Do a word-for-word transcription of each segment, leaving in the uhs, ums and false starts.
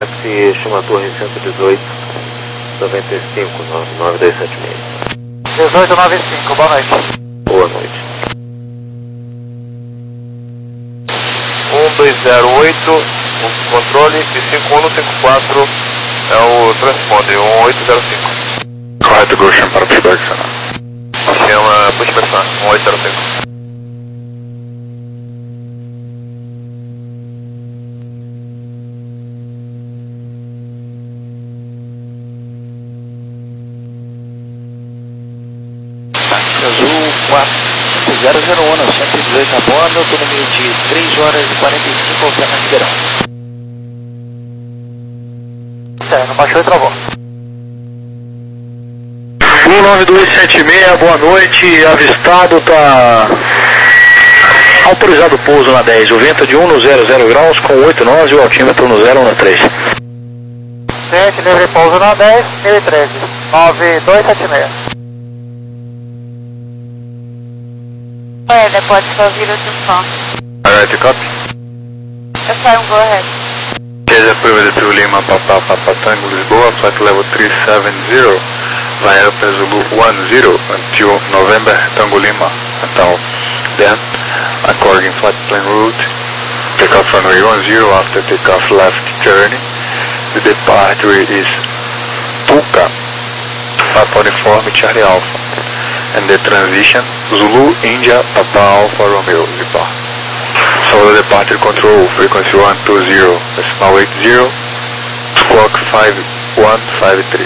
Táxi chama Torre cento e dezoito, noventa e cinco, nove dois sete seis. dezoito noventa e cinco, boa noite. Boa noite. um dois zero oito, o controle, e cinco um não cinco quatro é o transponder, um oito zero cinco. Correto, Goshen para pushback, Sana. Chama pushback, Sana, um oito zero cinco. Azul quatro zero zero um, cento e dezoito a bordo, com número de três horas e quarenta e cinco, Alfena Ribeirão. Interno, baixou e travou. um nove dois sete seis, boa noite, avistado, tá autorizado o pouso na dez, o vento é de um no zero zero graus com oito nós e o altímetro no zero um três. sete, livre pouso na dez, mil e treze, nove dois sete seis. É, pode só vir o som. Alright, copy. Affirm, go ahead. Is approved to Lima Papa Papa Tango Lisboa, flight level three seven zero, via Alpha Zulu one zero until November Tango Lima. Until then, according flight plan route, take off runway one zero after takeoff left journey. The departure is Puka, Papa Uniforme Charlie Alpha, and the transition Zulu India Papa Alpha Romeo Zipar. So the departure control frequency one two zero, decimal eight zero, squawk five one five three.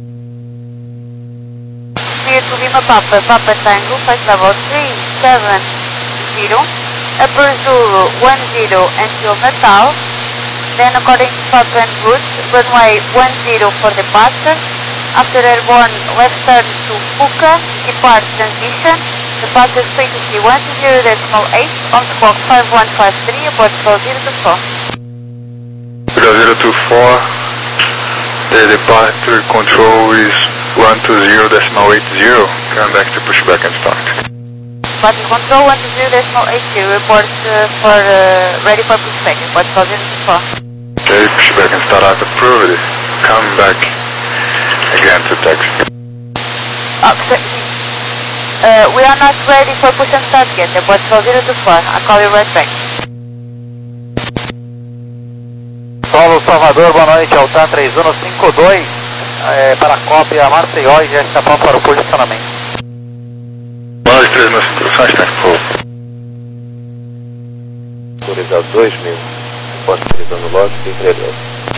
Near to Lima Papa, Papa Tango, flight level three seven zero, upper Zulu one zero until Natal, then according to Papa and route, runway one zero for departure, after airborne left turn to Puka, depart transition, departure frequency one zero decimal eight, on squawk five one five three, aboard zero zero two four. zero zero two four, the departure control is one two zero decimal eight zero, come back to pushback and start. Departure control one two zero decimal eight zero, report uh, for uh, ready for pushback, aboard zero zero two four. Okay, pushback and start out approved, come back again to taxi. Oh, so, uh, we are not ready for push and start yet, aboard zero zero two four, I'll call you right back. Solo Salvador, boa noite, Altan três um cinco dois, é, para a cópia Maceió e já está pronto para o posicionamento. Boa noite, três mil instruções, tá? Autorizado dois mil. Posso utilizando log e entregador.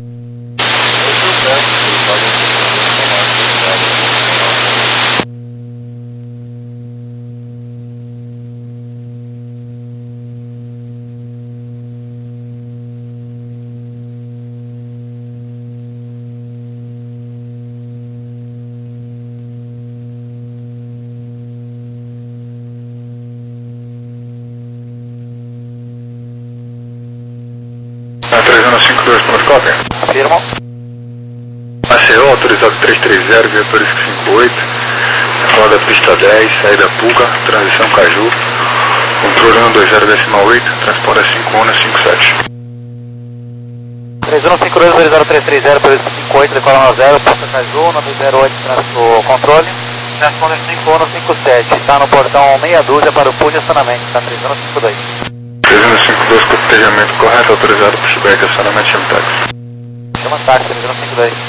três um cinco dois, como cópia? Afirmo. Maceió, autorizado três três zero, viatura cinco oito, roda pista dez, saída Puca, transição Caju, controle um dois zero decimal oito, transponder cinco um cinco sete. três um cinco dois, autorizado três três zero, por cinco oito, decola no zero, passa Caju, nove zero oito, o controle, transponder cinco um cinco sete, está no portão meia dúzia para o posicionamento, está três um cinco dois. três um cinco dois, cotejamento correto, autorizado pushback, acionamento chama táxi. Chama táxi, três um cinco dois.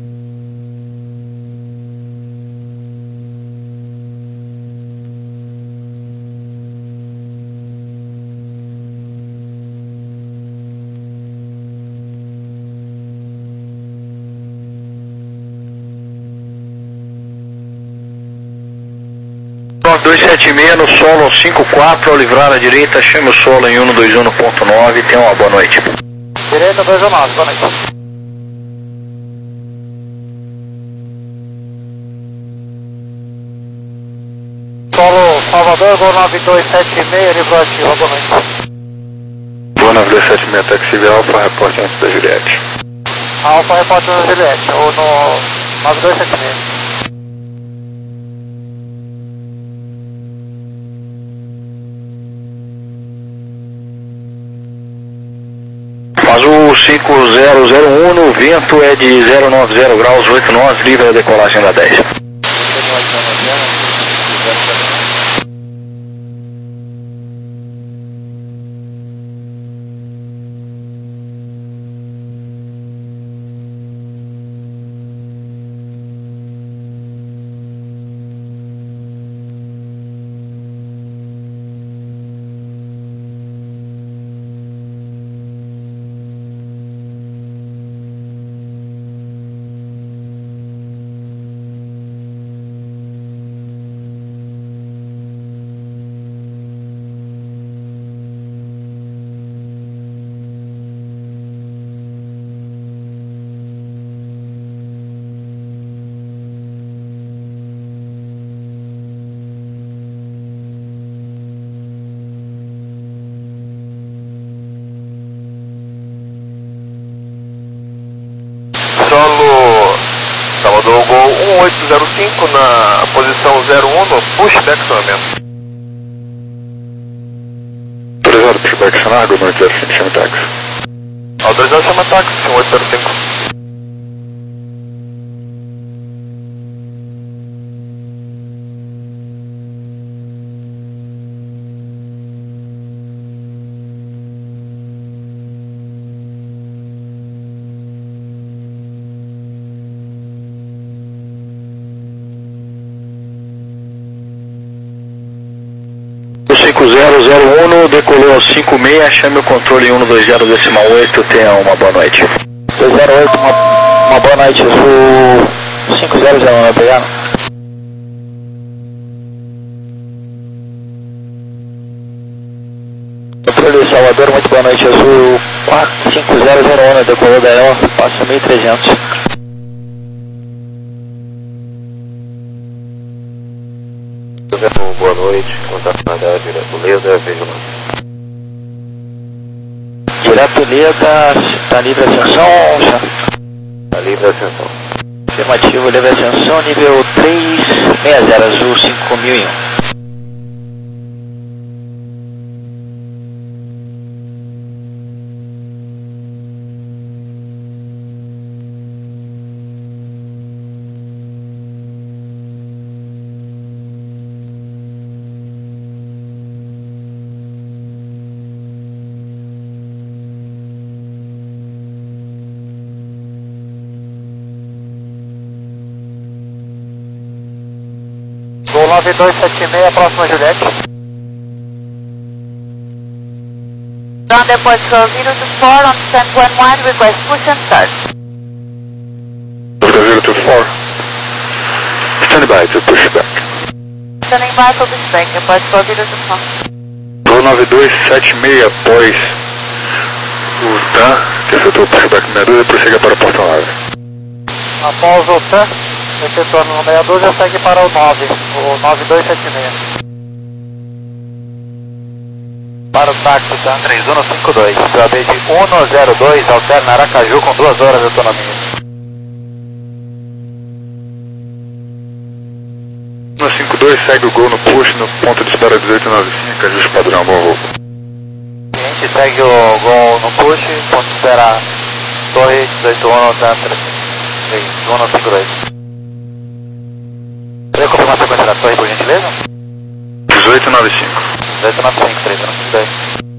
dois sete seis no solo cinco quatro, ao livrar à direita, chame o solo em um dois um ponto nove, tenha uma boa noite. Direita dois um nove, boa noite. Solo Salvador, Gol nove dois sete seis, livrou ativa, boa noite. Boa nove dois sete seis, taxi Alfa, reporte antes da Juliette. Alfa, reporte na Juliette, ou no nove dois sete seis. Faz o cinco zero zero um, o vento é de zero nove zero graus, oito nós, livre a decolagem da dez. Solo Salvador Gol um oito zero cinco na posição zero um no pushback acionamento. Autorizado pushback acionar, Gol noite zero cinco, chama táxi. Autorizado chama táxi, um oito zero cinco. cinco zero zero um, decolou cinco seis, chame o controle um dois zero decimal oito, tenha uma boa noite. dois zero oito, uma, uma boa noite, Azul cinco zero zero um, obrigado. Controle Salvador, muito boa noite, Azul quatro cinco zero zero um, decolou da E O, passa mil e trezentos. Boa noite, contato na área direto Leda, vigilância. Direto Leda, está livre ascensão, já. Está livre ascensão. Afirmativo, livre ascensão, nível três seis zero, Azul cinco mil e um. Gol nove dois sete seis, próxima Juliette. On depot zero two four on stand one one, request push and start. zero two four, stand by to pushback. Standing by for pushback, depot zero two four. Gol nove dois sete seis, após o T A M, que efetuou o pushback meia dúzia, prossiga para o Porto Alegre. Após o T A M, efetuando no meia dúzia, segue para o nove, o nove dois sete seis. Para o táxi, tá? três um cinco dois, P A B de um zero dois, alterna Aracaju com duas horas de autonomia. um cinco dois, segue o Gol no push, no ponto de espera dezoito nove cinco, ajuste padrão, bom voo. Cliente segue o Gol no push, ponto de espera Torre dezoito um, tá? três um cinco dois. Queria confirmar a frequência da torre, por gentileza? dezoito nove cinco. dezoito nove cinco, três um cinco dois.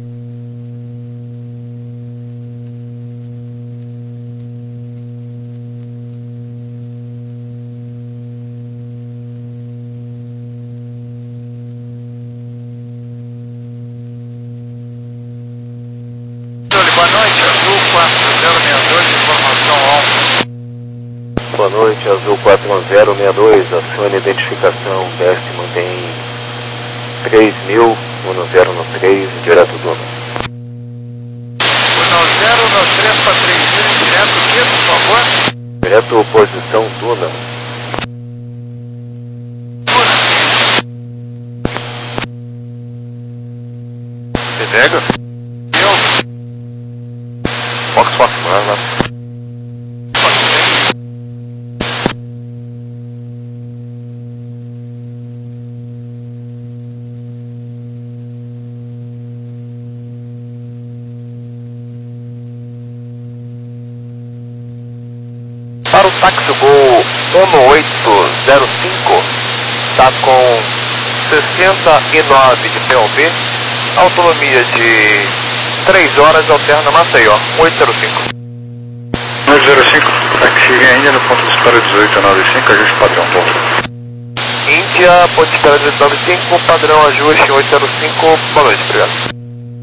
Boa noite, Azul quatro zero seis dois, informação on. Boa noite, Azul quatro zero seis dois, acione identificação, B S mantém três mil, um zero no três, direto Duna. um zero no três para três mil, direto aqui, por favor. Direto posição Duna. Você pega? Eu. Fox, Fox, vai lá. táxi Gol um oito zero cinco, está com sessenta e nove de P O B, autonomia de três horas, alterna Maceió, um oito zero cinco. um oito zero cinco, táxi ainda no ponto de espera dezoito nove cinco, ajuste padrão, bom. Índia, ponto de espera dezoito nove cinco, padrão ajuste um oito zero cinco, boa noite, obrigado.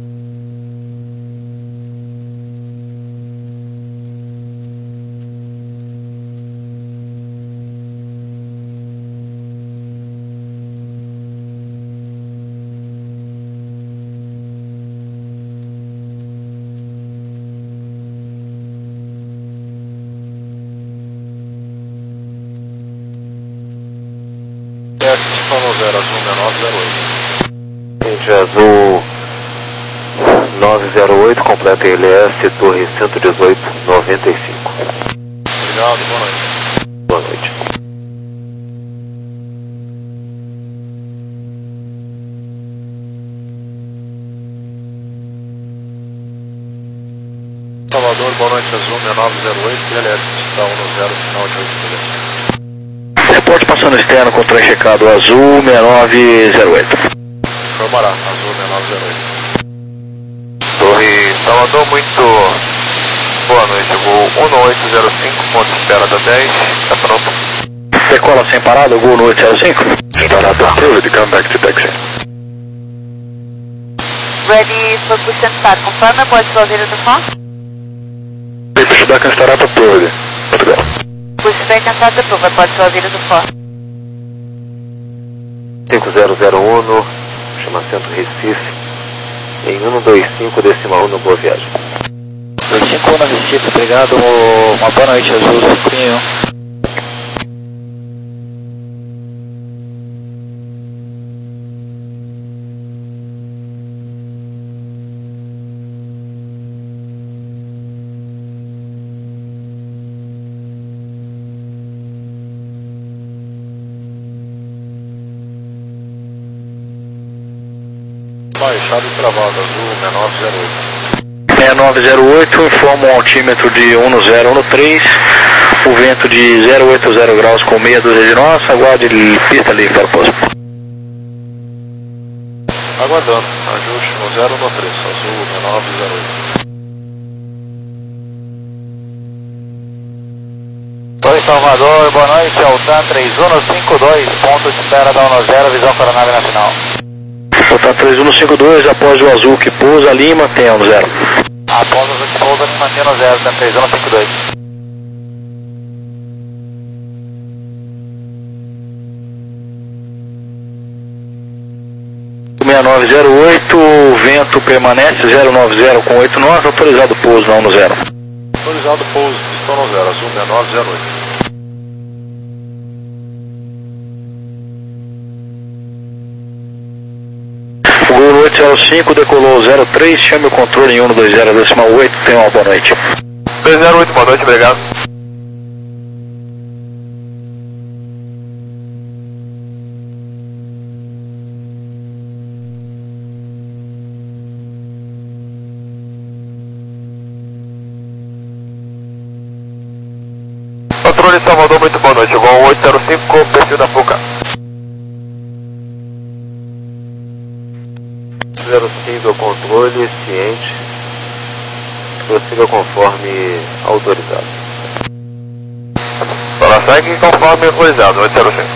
Índia Azul nove zero oito, completa L S, torre cento e dezoito, noventa e cinco. Obrigado, boa noite. Boa noite. Salvador, boa noite, Azul seis nove zero oito, L S, está um zero, final de oito milhas. Reporte passando externo com trem checado Azul seis nove zero oito. Informará, Azul seis nove zero oito. Torre Salvador, muito boa noite, Gol um oito zero cinco, ponto de espera da dez, está pronto. Decola sem parada, Gol no oito zero cinco. Parada, approved, come back to taxi. Ready for push and start. Confirm, pode fazer o telefone? Push back and start up approved. Portugal. Push back and start approved, pode fazer o telefone. cinco zero zero um, chama Centro Recife, em cento e vinte e cinco decimal um, boa viagem. dois cinco um Recife, obrigado, uma boa noite, Azul cinco um. Baixado e travado, Azul seis nove zero oito. seis nove zero oito, informa um altímetro de um zero um três, o vento de zero oito zero graus com meia dúzia de nós, aguarde pista livre para o posto. Aguardando, ajuste no zero um três, Azul seis nove zero oito. Torre Salvador, boa noite, Altan três um cinco dois, ponto de espera da um zero, visão para a nave nacional. Altan três um cinco dois, após o Azul que pousa, Lima, tem um zero. Após o Azul que pousa, Lima tem um zero, Altan três um cinco dois. seis nove zero oito, vento permanece zero nove zero com oito nove, autorizado pouso na um zero. Autorizado pouso, pistão no zero, Azul seis nove zero oito. Gol oito zero cinco, decolou zero três, chame o controle em cento e vinte decimal oito, tenha uma boa noite. três zero oito, boa noite, obrigado. Controle Salvador, muito boa noite, Gol oito zero cinco, perfil da Fuca. zero cinco ao controle, ciente, prossiga conforme autorizado. Ela segue conforme autorizado, oito zero cinco.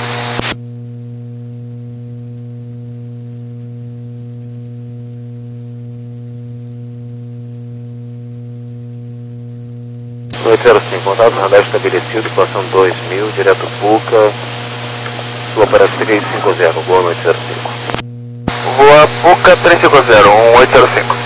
oito zero cinco, contato radar estabelecido, situação dois mil, direto Puca, sua para três cinco zero, boa noite zero cinco. Voa Puca três cinco zero, um oito zero cinco.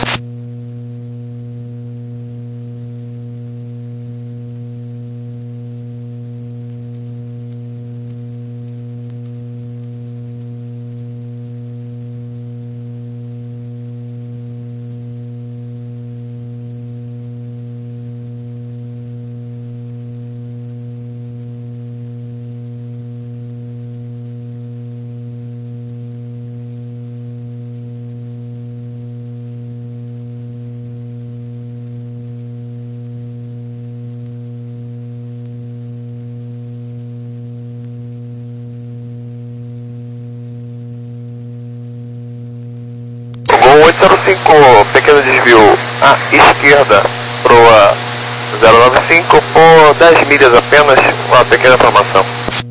zero cinco, pequeno desvio à esquerda, proa zero nove cinco por dez milhas apenas, uma pequena formação.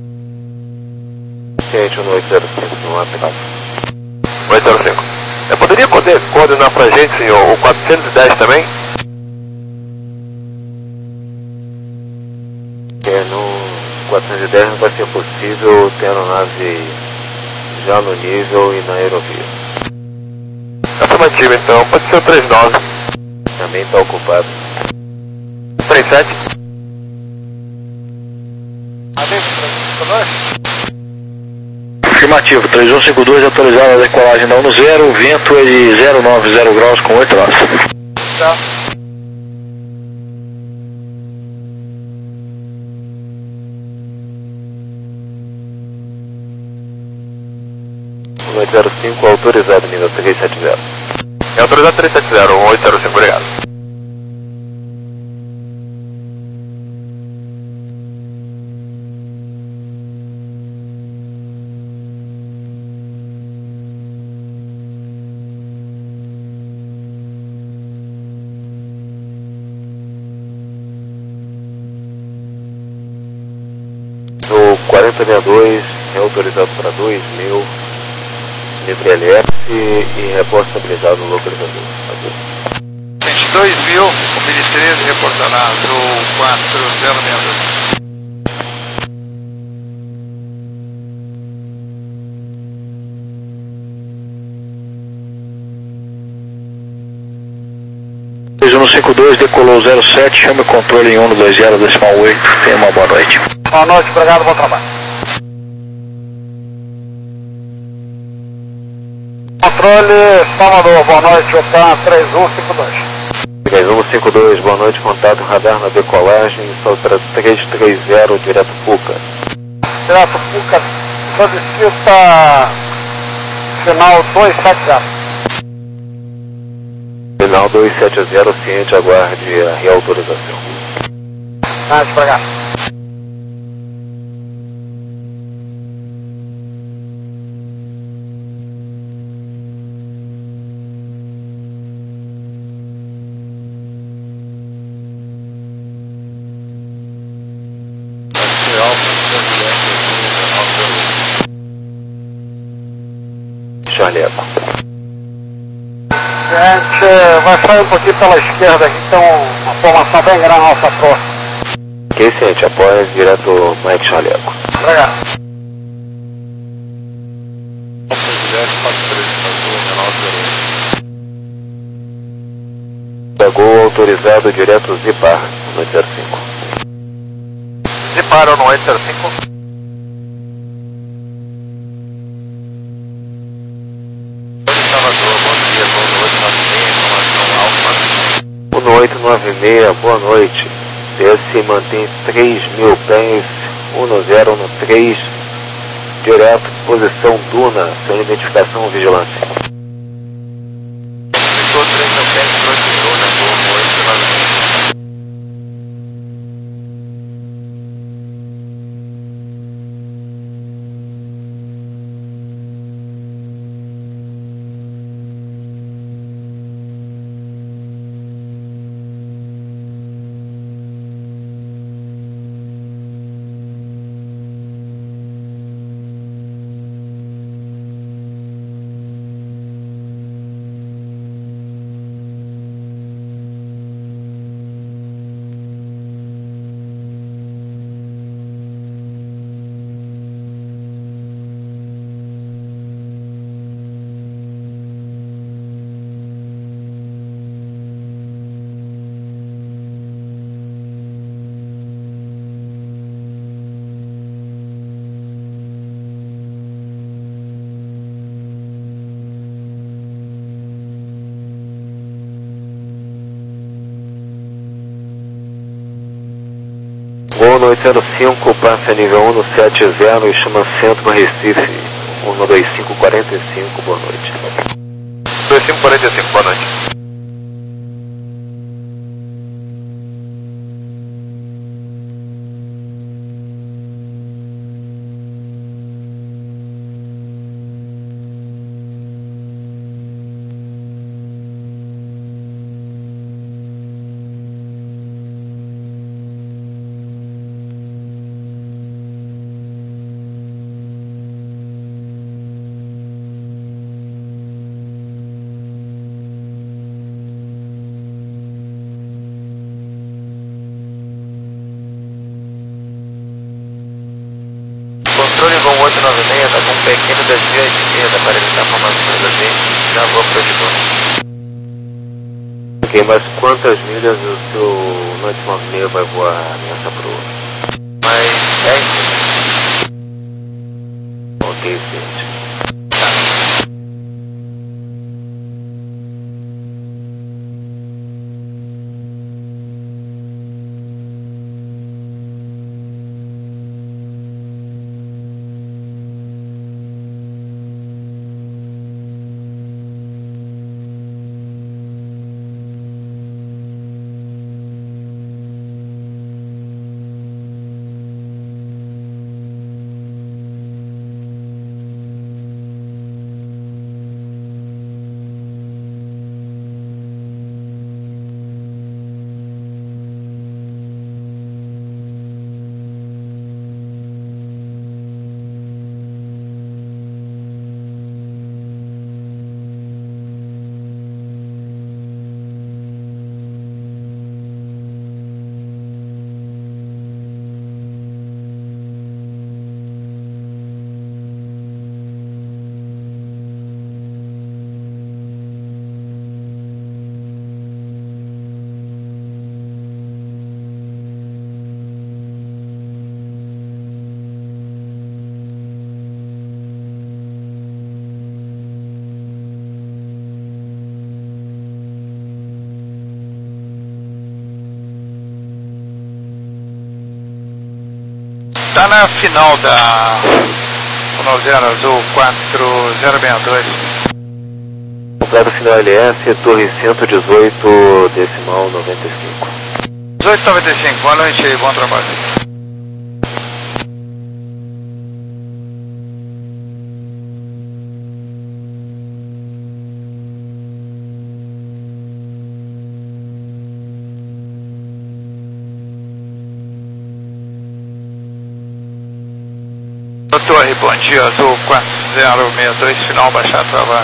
Ciente, um oito zero cinco, não há pegado. oito zero cinco. Eu poderia coordenar, coordenar pra gente, senhor, o quatrocentos e dez também? É, no quatrocentos e dez não vai ser possível, tendo a nave já no nível e na aerovia. Afirmativo, então, pode ser o trinta e nove. Também está ocupado. trinta e sete. Afirmativo, três um cinco dois, autorizado a decolagem da um zero, o vento é de zero nove zero graus com oito horas. Tá. um oito zero cinco, autorizado nível três sete zero. É autorizado três sete zero, um oito zero cinco, obrigado. No quarenta sessenta e dois, é autorizado para dois mil, livre L F e reposto estabilizado no localizador. dois mil, o Mini treze reportando a Azul quatro zero seis dois. três um cinco dois, decolou zero sete, chame o controle em um dois zero decimal oito, tenha uma boa noite. Boa noite, obrigado, bom trabalho. Controle Salvador, boa noite, Otan três um cinco dois. três um cinco dois, boa noite, contato radar na decolagem, saltra três três zero, direto Puca. Direto Puca, solicita final dois sete zero. Final dois sete zero, ciente, aguarde a reautorização. Ah, obrigado. Charlie Eco. Gente, vai sair um pouquinho pela esquerda aqui, tem uma formação bem grande na nossa proa. Ok, ciente, após direto Mike Charlie Eco. Obrigado. Pegou autorizado direto Zipar, no oito zero cinco. Zipar no oito zero cinco. um oito nove seis, boa noite. D S mantém três mil pés, um zero um três, direto, posição Duna, sem identificação ou vigilância. Gol no oito zero cinco, passa nível um no sete zero e chama centro para Recife, um dois cinco quatro cinco, boa noite. dois cinco quatro cinco, boa noite. pequeno desvio à esquerda para evitar formações assim, já vou para o de novo. Ok, mas quantas milhas o seu Norte nove seis vai voar nessa proa? Mais dez. Ok, gente. Está na final da Unozel Azul quatro zero seis dois. Completo final L S, Torre cento e dezoito, decimal noventa e cinco. dezoito noventa e cinco, boa noite e bom trabalho. Torre, bom dia, Azul quatro zero seis dois, final, baixar travado.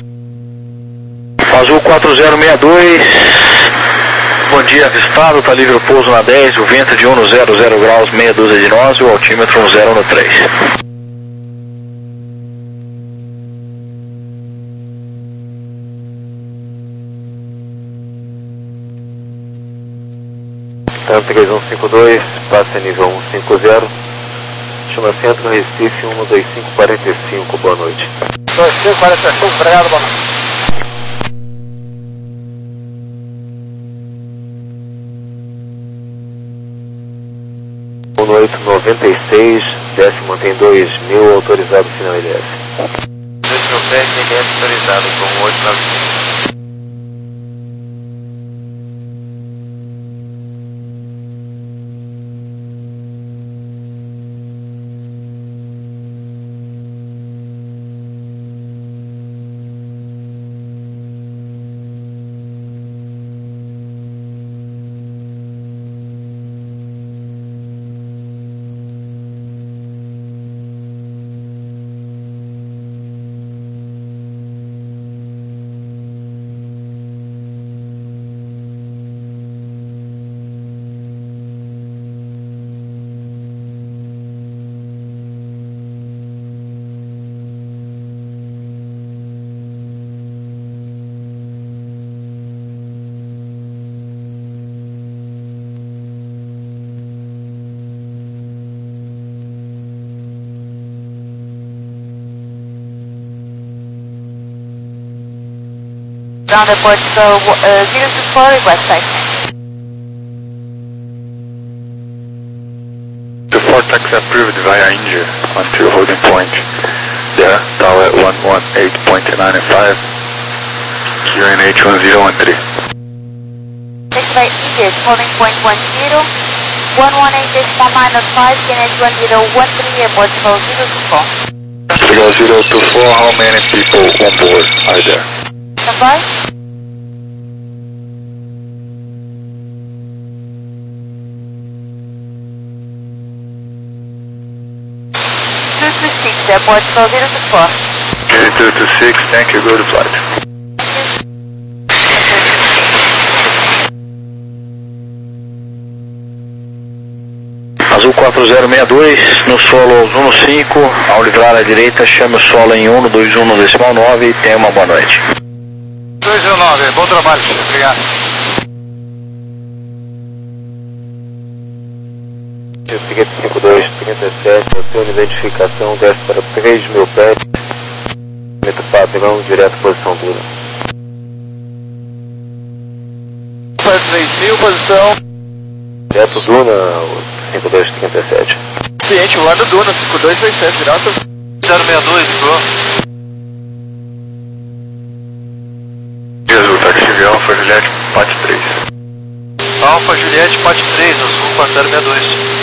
Azul quatro zero seis dois, bom dia, avistado, está livre o pouso na dez, o vento de um no zero zero graus, meia dúzia de nós, o altímetro um zero no três. Tá, três um cinco dois, passa nível cento e cinquenta. Chama Centro Recife um dois cinco quatro cinco, boa noite. dois cinco quatro cinco, obrigado, boa noite. um oito noventa e seis, décimo mantém dois mil, autorizado final L S. dois mil pés, L S autorizado com oito nove cinco. Ground report, so uh, zero two four, request taxi. The Vortex approved via India onto holding point. There, tower one one eight point nine five, Q N H one zero one three. Taxi by India, holding point one zero, one one eight decimal minus five, Q N H one zero one three, airport code zero two four. Zero zero two four, how many people on board are there? Stand by. two two six, airport code zero two four. Okay, two two six, thank you, go to flight. Azul quatro zero seis dois, no solo aos um cinco, ao livrar à direita, chame o solo em um dois um no decimal nove e tenha uma boa noite. dois zero nove, bom trabalho, obrigado. Seguinte cinco dois três sete, a sua identificação desce para três mil pés, metro padrão, direto posição dura. Para três mil, posição. Direto Duna, cinco dois três sete. Cliente voando Duna, cinco dois três sete, direto. zero seis dois, ligou. Azul, taxi Alfa Juliette, Pat três. Alfa Juliette, Pat três, Azul quatro zero seis dois.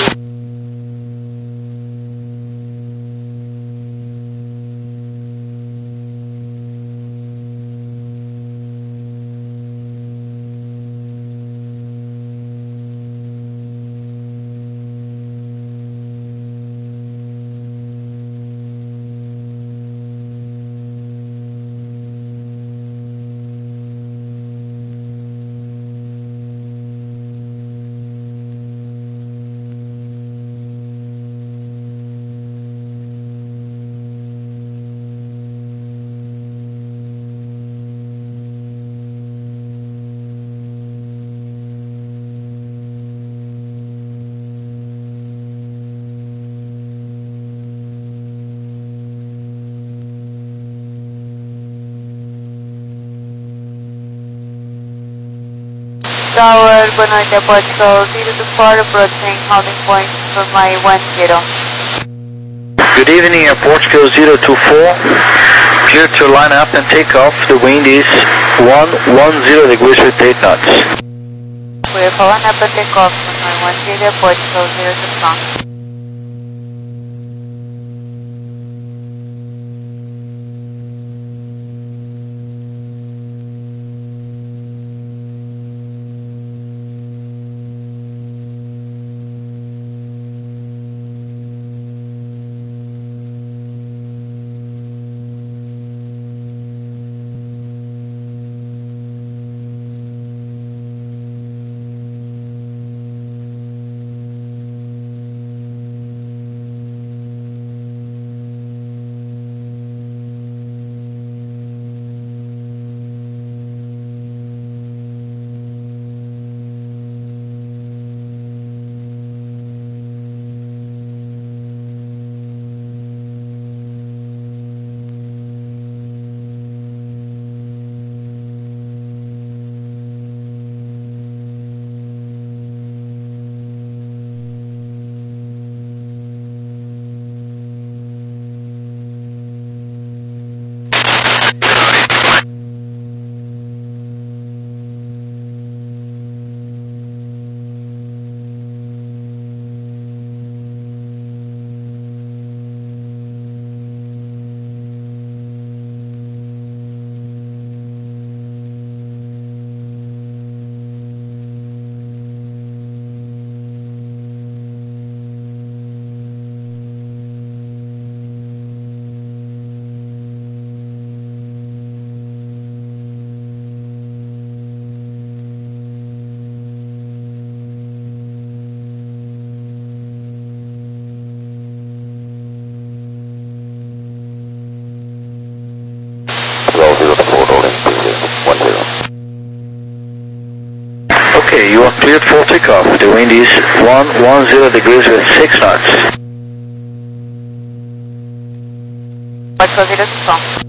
Tower, boa noite, Portugal zero two four, approaching holding point for my one zero. Good evening, Portugal zero two four. Clear to line up and take off. The wind is one one zero degrees with eight knots. We're following up and take off for my one zero, Portugal zero two four. Okay, you are cleared for takeoff. The wind is one one zero degrees with six knots. Portugal zero two four.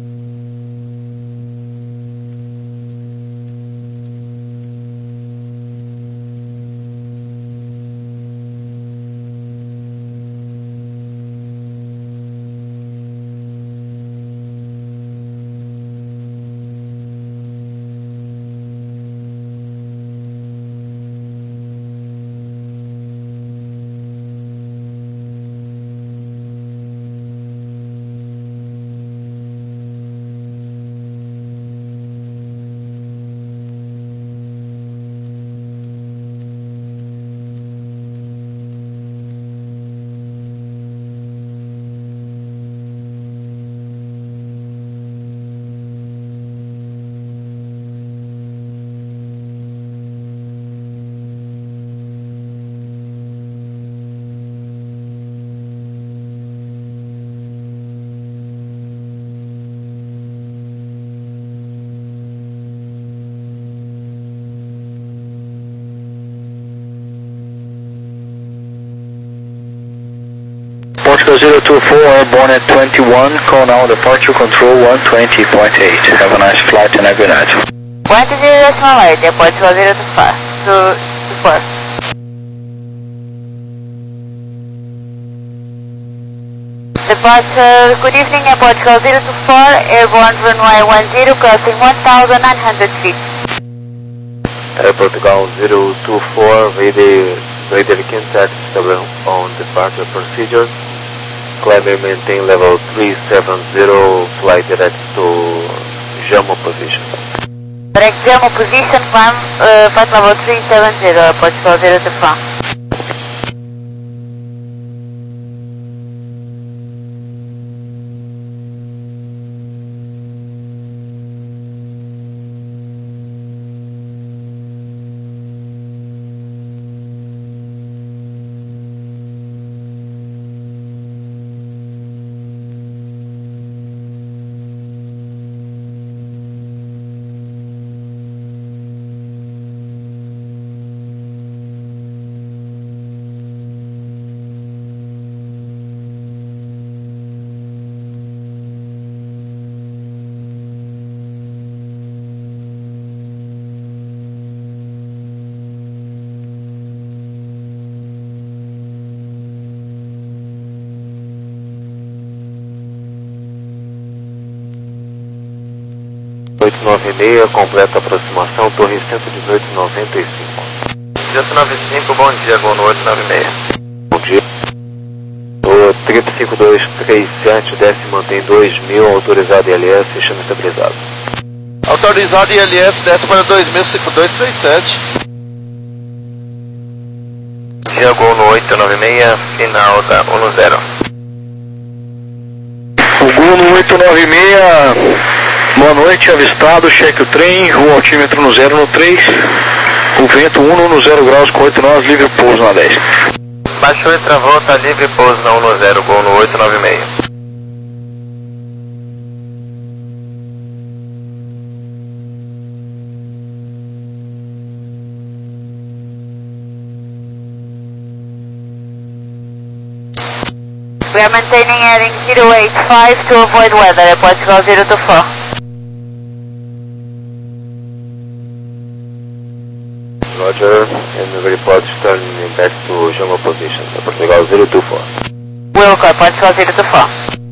zero two four, airborne at twenty-one, call now departure control one twenty point eight. Have a nice flight and a good night. twenty decimal eight, departure zero two four. To, to four. Departure, good evening, departure zero two four, airborne runway one zero, crossing one thousand nine hundred feet. Air Portugal zero two four, ready, radar contact on departure procedure. Climb and maintain level three seven zero, fly direct to Jamo position. Direct Jamo position, climb, uh, flight level three seven zero, Portugal zero two four. oito nove seis, completa aproximação, torre cento e dezoito noventa e cinco. cento e noventa e cinco, bom dia, Gol no oito nove seis. Bom dia. O trip cinco dois três sete, desce e mantém dois mil, autorizado I L S, chama estabilizado. Autorizado I L S, desce para dois mil, cinco dois três sete. Dia Gol no oito nove seis, final da um zero. O Gol no oito nove seis, boa noite, avistado, cheque o trem, rua altímetro no zero no três, o vento um no zero graus com oito nós, livre pouso na dez. Baixou e travou, tá livre pouso na um zero, Gol no oito nove seis. We are maintaining heading zero eight five to avoid weather, Portugal zero two four. Roger, and the report turning back to Jamo position, Portugal zero two four. Will call, Portugal zero two four.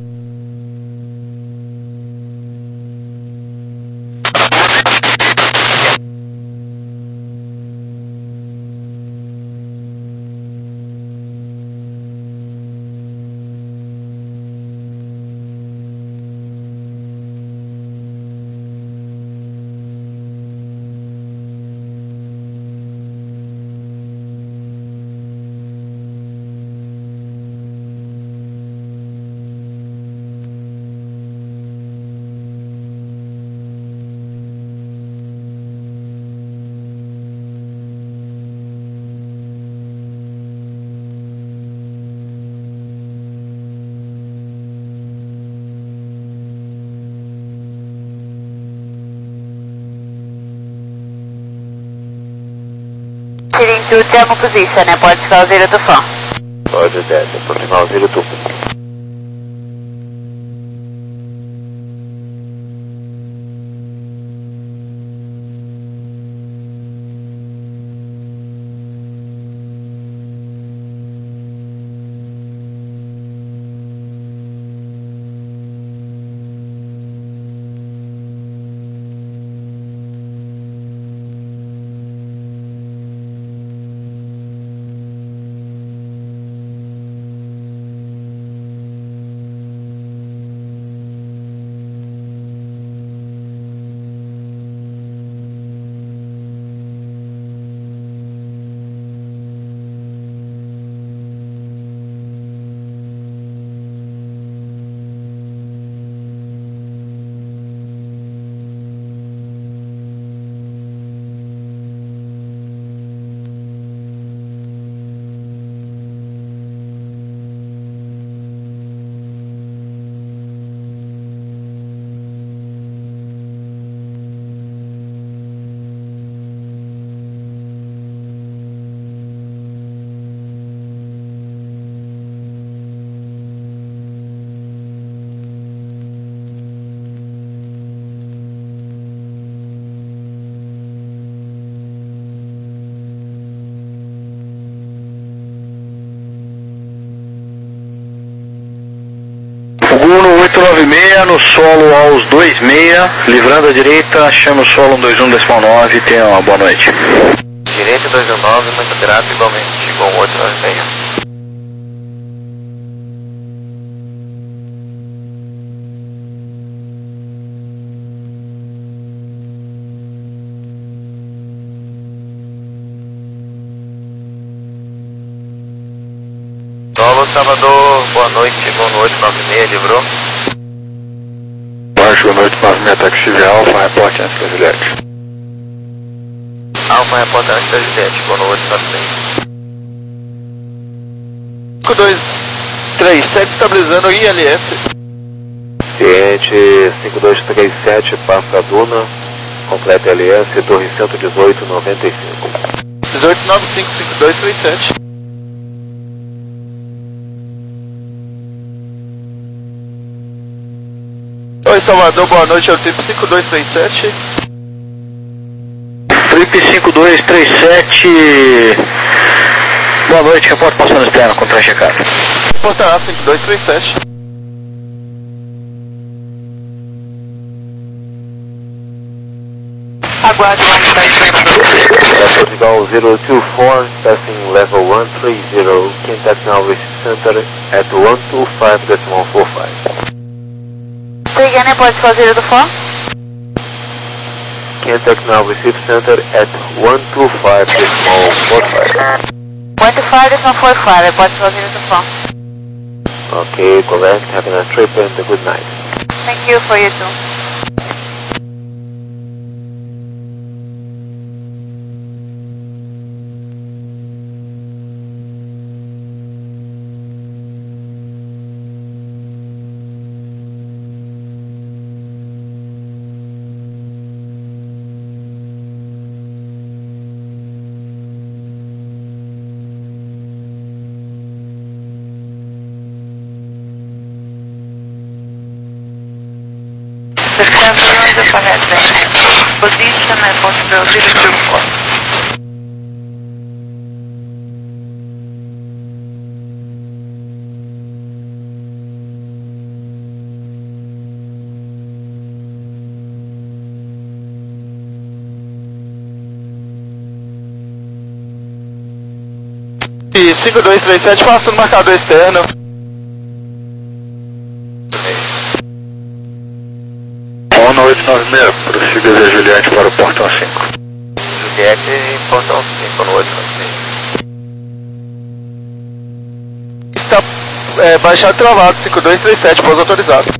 Heading to Jamo position, Portugal zero two four. Roger that, Portugal zero two four. nove seis no solo aos dois seis, livrando a direita, chama o solo um dois um decimal nove, tenha uma boa noite. Direita dois um nove, muito grato, igualmente, chegou um oito nove seis. Solo Salvador, boa noite, chegou no oito nove seis, livrou. Baixo, boa noite, nove seis, taxi Alfa, reporte antes da Juliette. Alfa, reporte antes da Juliette, chegou no oito nove seis. cinco dois três sete, estabilizando I L S. Ciente cinco dois três sete, passa a Duna, completa L S, torre cento e dezoito, noventa e cinco. dezoito nove cinco cinco dois três sete. Oi Salvador, boa noite, é o Trip cinco dois três sete. Trip cinco dois três sete, boa noite, repórter passando externo, contra checado. Portará cinco dois três sete. Aguarde o ônibus da estrada. Portugal zero two four, passing level one three zero, contact now with center at one two five decimal four five. Again, pode fazer do for? Contact now receive center at one two five decimal four five. one two five decimal four five, pode fazer do for. Okay, correct. Having a trip and a good night. Thank you for you too. Position at Portugal zero two four. E cinco dois três sete, passando marcador externo. Ona oito nove seis, prossiga a Juliette para o portão cinco. Juliette, portão cinco no oito nove seis. Está é, baixado e travado, cinco dois três sete, pouso autorizado.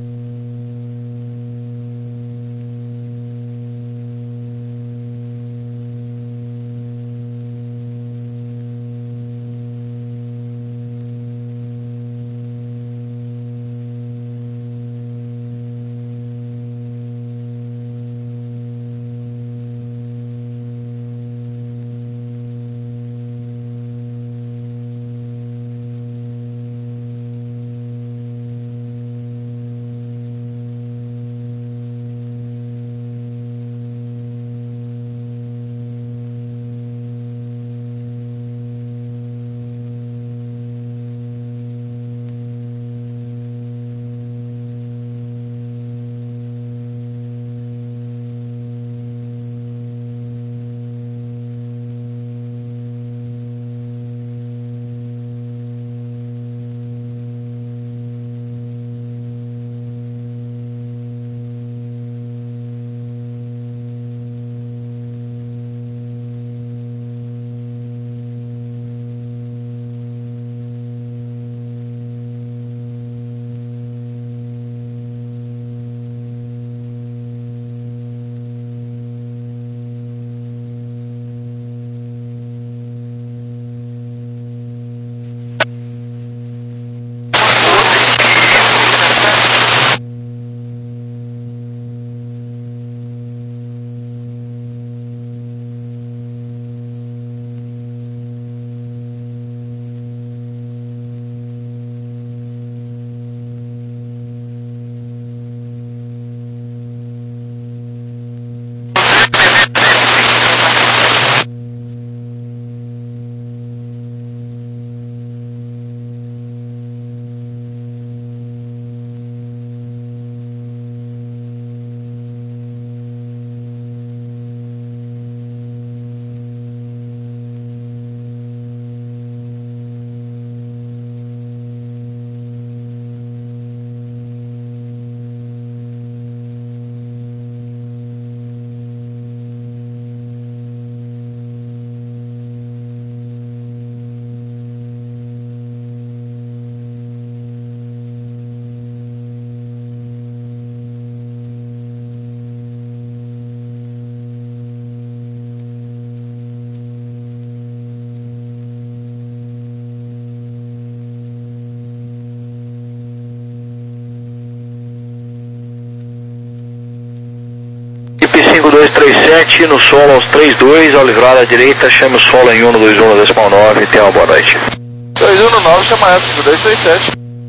sete no solo aos trinta e dois, ao livrar à direita, chame o solo em um dois um decimal nove, tenha uma boa noite. dois um nove, chama essa, cinco dois três sete.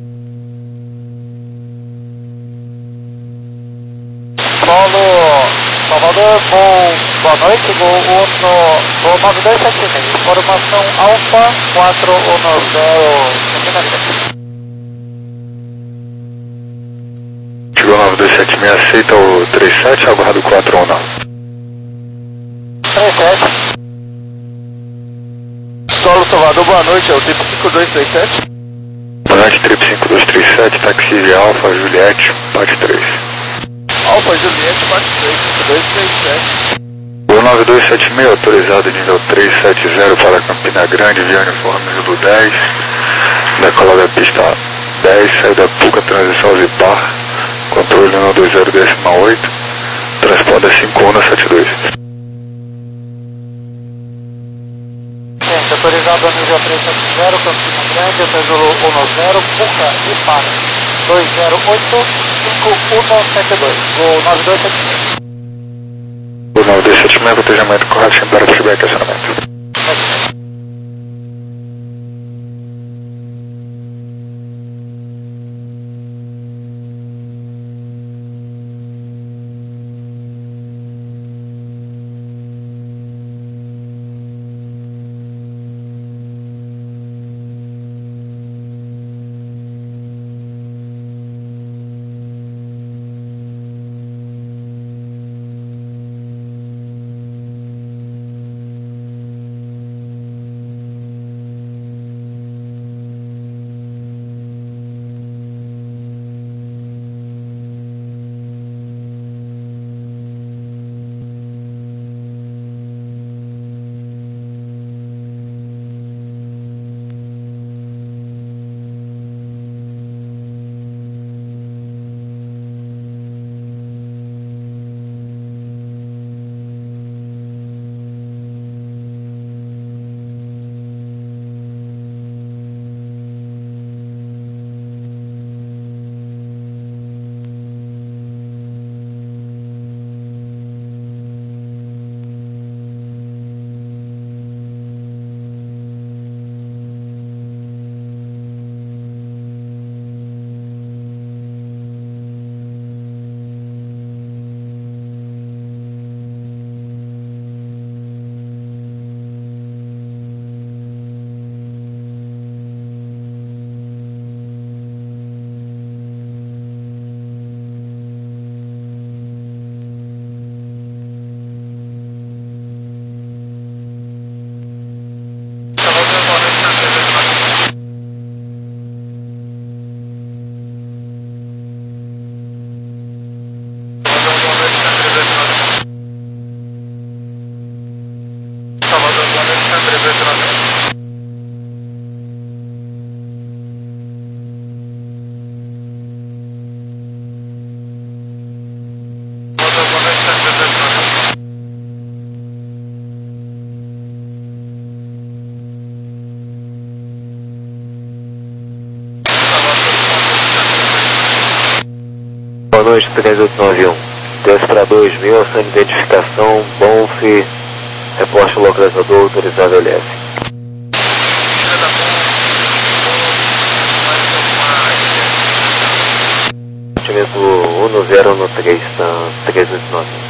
Solo Salvador, voo, boa noite, voo um, voo nove dois sete seis, informação Alfa quatro um zero, Campina Grande. Chegou nove dois sete seis, aceita o trinta e sete, aguardo quatro um nove. trinta e sete. Solo Salvador, boa noite, é o tipo cinco dois três sete. Boa noite, trip cinco dois três sete, taxi Alfa, Juliette, parte três. Alfa Juliette, parte três, cinco dois três sete. O nove dois sete seis, autorizado nível trezentos e setenta para Campina Grande, via uniforme Zulu dez, decola da pista dez, saída Puca, transição Zipar, controle um dois zero decimal oito, transponder cinco um sete dois. Gente, autorizado nível trezentos e setenta, Campina Grande, hotel Zulu um zero, Puca, Zipar, dois zero oito, cinco um sete dois, voo nove dois sete seis. O nove dois sete seis, cotejamento correto, sem para feedback, acionamento. Boa noite, três oito nove um. Desce para dois mil, sem identificação, Bonf, reporte localizador, autorizado L S. Batimento um zero no três, tá, três oito nove um.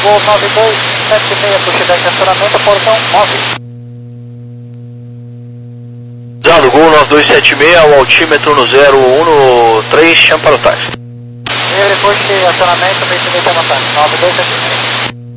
Gol nove dois sete seis, puxa deck de acionamento, portão nove. Usado, Gol nove dois sete seis, o altímetro no zero um no três, chama para o táxi. Livre, puxa acionamento, vencimento a vantagem, nove dois sete seis.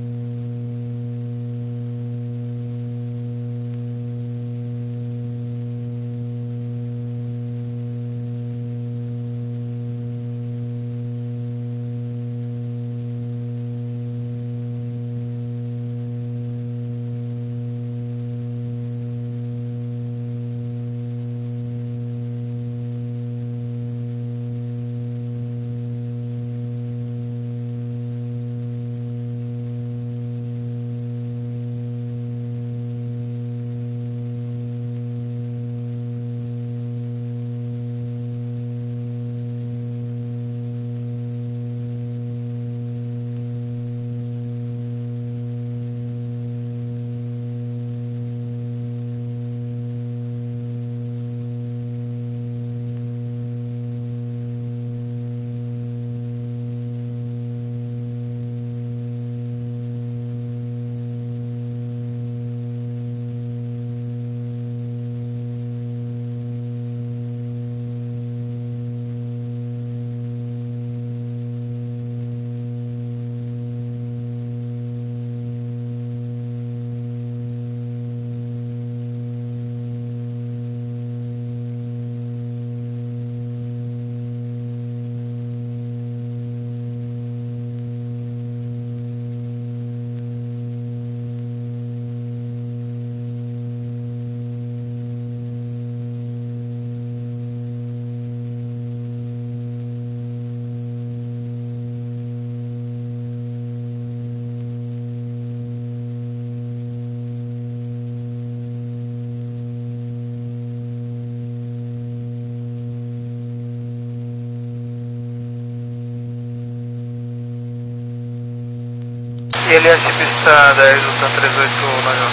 E L S pista dez, Ultra três oito nove.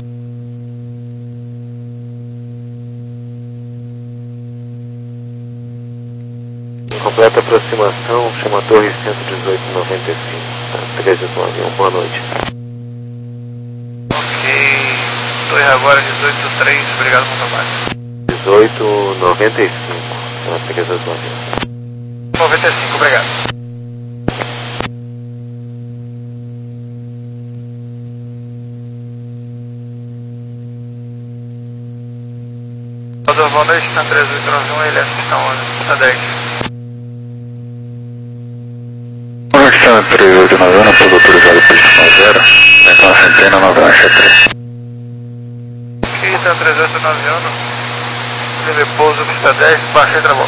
Completa aproximação, chama Torre cento e dezoito noventa e cinco, tá? treze do avião, boa noite. Ok, Torre agora dezoito três, obrigado pelo trabalho. dezoito noventa e cinco, tá? treze do avião. noventa e cinco, obrigado. Boa noite, está três oito nove um, L S pista onze, pista dez. Boa noite, está três oito nove um, pouso autorizado pista zero, então a centena nove um sete três. Ok, está três oito nove um, livre pouso pista dez, baixa e travou.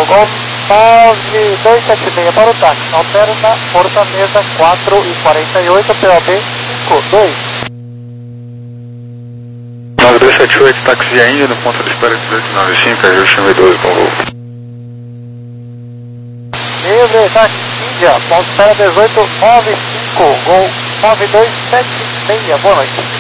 Gol nove dois sete seis para o táxi, alterna, Fortaleza quatro e quarenta e oito, P O B cinco dois. nove dois sete oito, táxi via Índia, no ponto de espera dezoito nove cinco, é Justin doze, bom voo. Livre, táxi Índia, ponto de espera dezoito nove cinco, Gol nove dois sete seis, boa noite.